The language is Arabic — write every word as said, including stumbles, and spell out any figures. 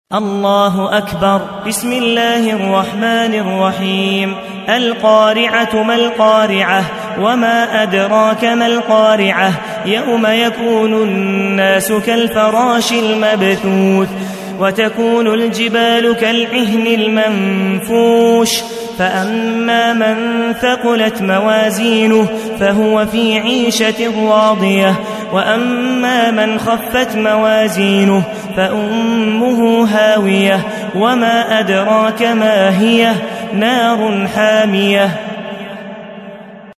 الله أكبر. بسم الله الرحمن الرحيم. القارعة ما القارعة وما أدراك ما القارعة يوم يكون الناس كالفراش المبثوث وتكون الجبال كالعهن المنفوش فأما من ثقلت موازينه فهو في عيشة راضية وأما من خفت موازينه فأمه هاوية وما أدراك ما هي نار حامية